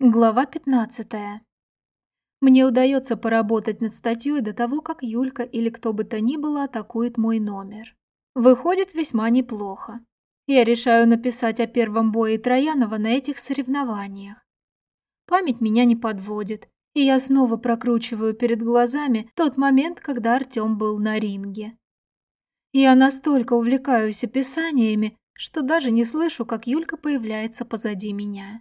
Глава 15. Мне удается поработать над статьей до того, как Юлька или кто бы то ни было атакует мой номер. Выходит весьма неплохо. Я решаю написать о первом бое Троянова на этих соревнованиях. Память меня не подводит, и я снова прокручиваю перед глазами тот момент, когда Артём был на ринге. Я настолько увлекаюсь описаниями, что даже не слышу, как Юлька появляется позади меня.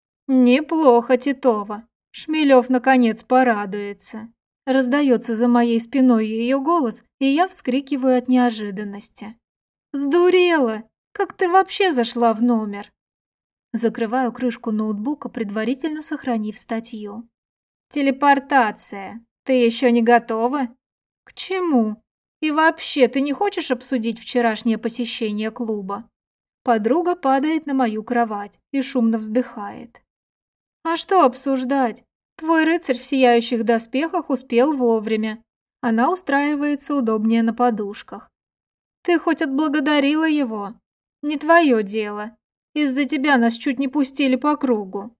«Неплохо, Титова. Шмелев наконец порадуется». Раздается за моей спиной ее голос, и я вскрикиваю от неожиданности. «Сдурела! Как ты вообще зашла в номер?» Закрываю крышку ноутбука, предварительно сохранив статью. «Телепортация. Ты еще не готова?» «К чему? И вообще, ты не хочешь обсудить вчерашнее посещение клуба?» Подруга падает на мою кровать и шумно вздыхает. «А что обсуждать? Твой рыцарь в сияющих доспехах успел вовремя. Она устраивается удобнее на подушках. Ты хоть отблагодарила его? Не твое дело. Из-за тебя нас чуть не пустили по кругу».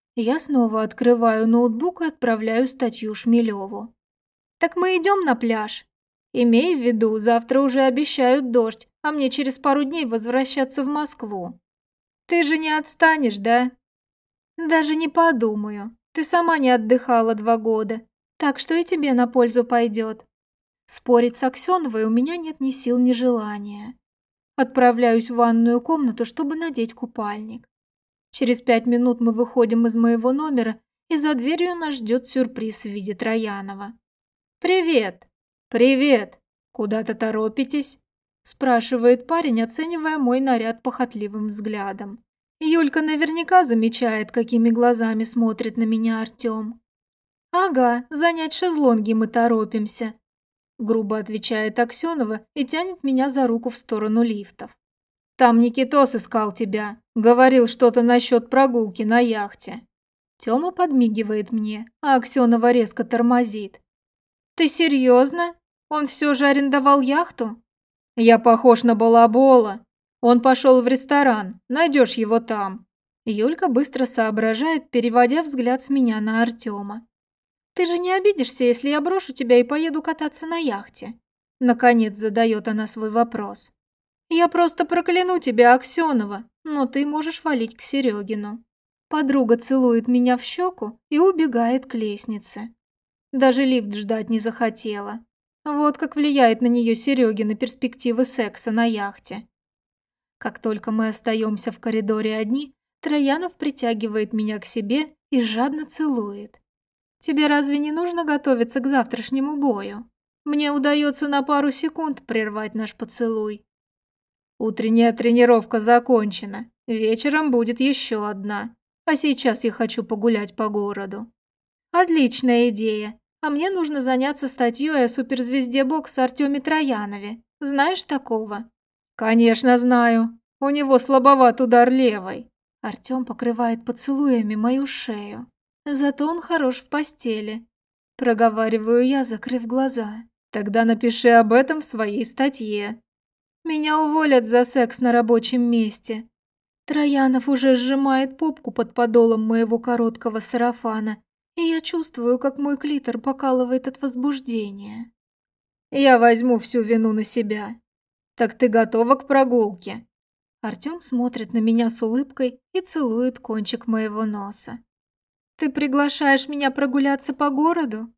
Я снова открываю ноутбук и отправляю статью Шмелеву. «Так мы идем на пляж? Имей в виду, завтра уже обещают дождь, а мне через пару дней возвращаться в Москву. Ты же не отстанешь, да?» «Даже не подумаю. Ты сама не отдыхала 2 года, так что и тебе на пользу пойдет». Спорить с Аксеновой у меня нет ни сил, ни желания. Отправляюсь в ванную комнату, чтобы надеть купальник. Через 5 минут мы выходим из моего номера, и за дверью нас ждет сюрприз в виде Троянова. «Привет!» «Привет! Куда-то торопитесь?» спрашивает парень, оценивая мой наряд похотливым взглядом. Юлька наверняка замечает, какими глазами смотрит на меня Артём. «Ага, занять шезлонги мы торопимся», – грубо отвечает Аксёнова и тянет меня за руку в сторону лифтов. «Там Никитос искал тебя, говорил что-то насчет прогулки на яхте». Тёма подмигивает мне, а Аксёнова резко тормозит. «Ты серьезно? Он все же арендовал яхту?» «Я похож на балабола. Он пошел в ресторан, найдешь его там». Юлька быстро соображает, переводя взгляд с меня на Артема. «Ты же не обидишься, если я брошу тебя и поеду кататься на яхте?» Наконец задает она свой вопрос. «Я просто прокляну тебя, Аксенова, но ты можешь валить к Серегину». Подруга целует меня в щеку и убегает к лестнице. Даже лифт ждать не захотела. Вот как влияет на нее Серегина перспективы секса на яхте. Как только мы остаемся в коридоре одни, Троянов притягивает меня к себе и жадно целует. «Тебе разве не нужно готовиться к завтрашнему бою? Мне удается на пару секунд прервать наш поцелуй». «Утренняя тренировка закончена. Вечером будет еще одна. А сейчас я хочу погулять по городу». «Отличная идея. А мне нужно заняться статьей о суперзвезде бокса Артеме Троянове. Знаешь такого?» «Конечно знаю. У него слабоват удар левой». Артем покрывает поцелуями мою шею. Зато он хорош в постели. Проговариваю я, закрыв глаза. «Тогда напиши об этом в своей статье». Меня уволят за секс на рабочем месте. Троянов уже сжимает попку под подолом моего короткого сарафана, и я чувствую, как мой клитор покалывает от возбуждения. «Я возьму всю вину на себя. Так ты готова к прогулке?» Артём смотрит на меня с улыбкой и целует кончик моего носа. «Ты приглашаешь меня прогуляться по городу?»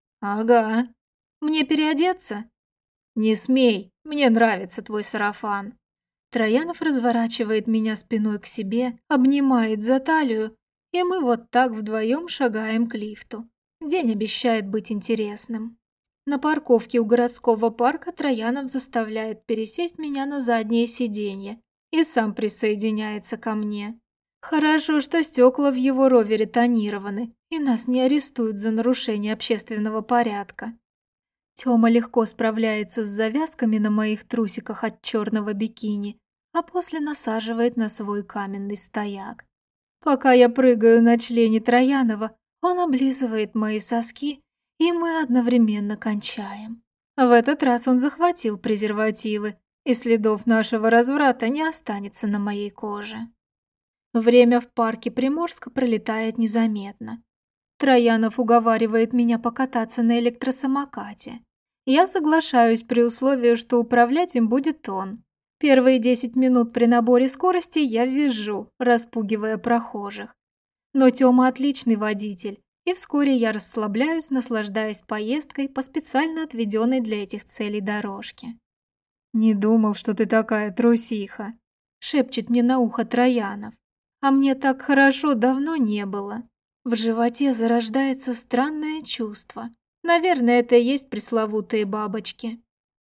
«Ага. Мне переодеться?» «Не смей, мне нравится твой сарафан». Троянов разворачивает меня спиной к себе, обнимает за талию, и мы вот так вдвоем шагаем к лифту. День обещает быть интересным. На парковке у городского парка Троянов заставляет пересесть меня на заднее сиденье и сам присоединяется ко мне. Хорошо, что стекла в его ровере тонированы, и нас не арестуют за нарушение общественного порядка. Тёма легко справляется с завязками на моих трусиках от черного бикини, а после насаживает на свой каменный стояк. Пока я прыгаю на члене Троянова, он облизывает мои соски, и мы одновременно кончаем. В этот раз он захватил презервативы, и следов нашего разврата не останется на моей коже. Время в парке Приморска пролетает незаметно. Троянов уговаривает меня покататься на электросамокате. Я соглашаюсь при условии, что управлять им будет он. Первые 10 минут при наборе скорости я визжу, распугивая прохожих. Но Тёма отличный водитель, и вскоре я расслабляюсь, наслаждаясь поездкой по специально отведенной для этих целей дорожке. «Не думал, что ты такая трусиха», — шепчет мне на ухо Троянов. «А мне так хорошо давно не было». В животе зарождается странное чувство. Наверное, это и есть пресловутые бабочки.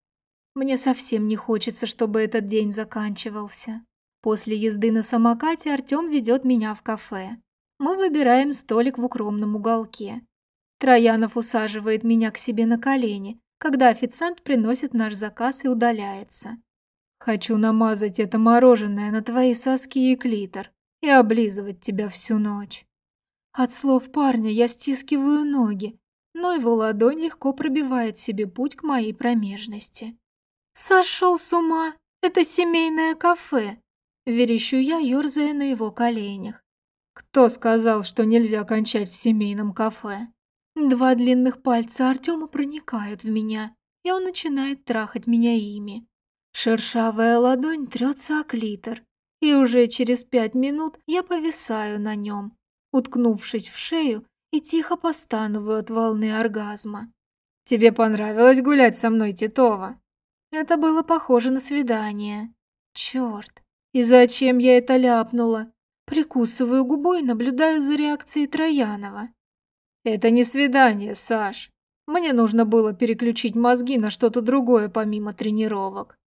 Мне совсем не хочется, чтобы этот день заканчивался. После езды на самокате Артём ведет меня в кафе. Мы выбираем столик в укромном уголке. Троянов усаживает меня к себе на колени, когда официант приносит наш заказ и удаляется. «Хочу намазать это мороженое на твои соски и клитор и облизывать тебя всю ночь». От слов парня я стискиваю ноги, но его ладонь легко пробивает себе путь к моей промежности. «Сошел с ума! Это семейное кафе!» – верещу я, ерзая на его коленях. «Кто сказал, что нельзя кончать в семейном кафе?» Два длинных пальца Артема проникают в меня, и он начинает трахать меня ими. Шершавая ладонь трется о клитор, и уже через 5 минут я повисаю на нем, уткнувшись в шею и тихо постановую от волны оргазма. «Тебе понравилось гулять со мной, Титова?» Это было похоже на свидание. Черт, и зачем я это ляпнула? Прикусываю губу и наблюдаю за реакцией Троянова. «Это не свидание, Саш. Мне нужно было переключить мозги на что-то другое помимо тренировок».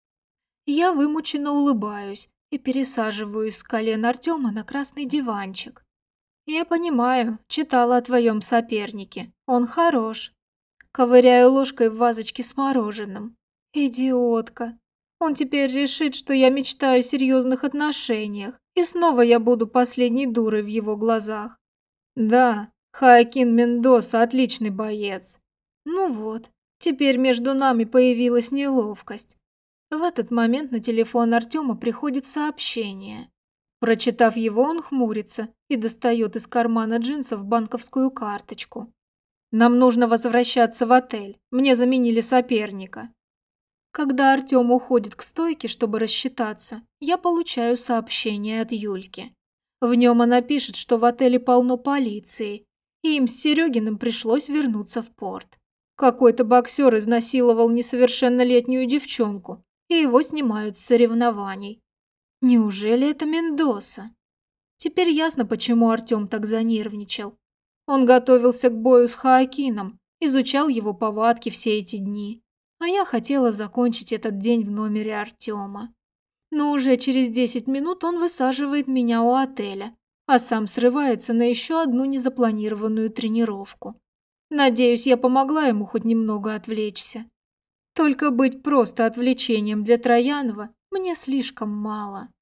Я вымученно улыбаюсь и пересаживаюсь с колен Артема на красный диванчик. «Я понимаю, читала о твоем сопернике. Он хорош». Ковыряю ложкой в вазочке с мороженым. Идиотка. Он теперь решит, что я мечтаю о серьезных отношениях, и снова я буду последней дурой в его глазах. Да, Хоакин Мендоса отличный боец. Ну вот, теперь между нами появилась неловкость. В этот момент на телефон Артема приходит сообщение. Прочитав его, он хмурится и достает из кармана джинсов банковскую карточку. «Нам нужно возвращаться в отель. Мне заменили соперника». Когда Артём уходит к стойке, чтобы рассчитаться, я получаю сообщение от Юльки. В нем она пишет, что в отеле полно полиции, и им с Серегиным пришлось вернуться в порт. Какой-то боксер изнасиловал несовершеннолетнюю девчонку, и его снимают с соревнований. Неужели это Мендоса? Теперь ясно, почему Артём так занервничал. Он готовился к бою с Хоакином, изучал его повадки все эти дни. А я хотела закончить этот день в номере Артема. Но уже через 10 минут он высаживает меня у отеля, а сам срывается на еще одну незапланированную тренировку. Надеюсь, я помогла ему хоть немного отвлечься. Только быть просто отвлечением для Троянова мне слишком мало.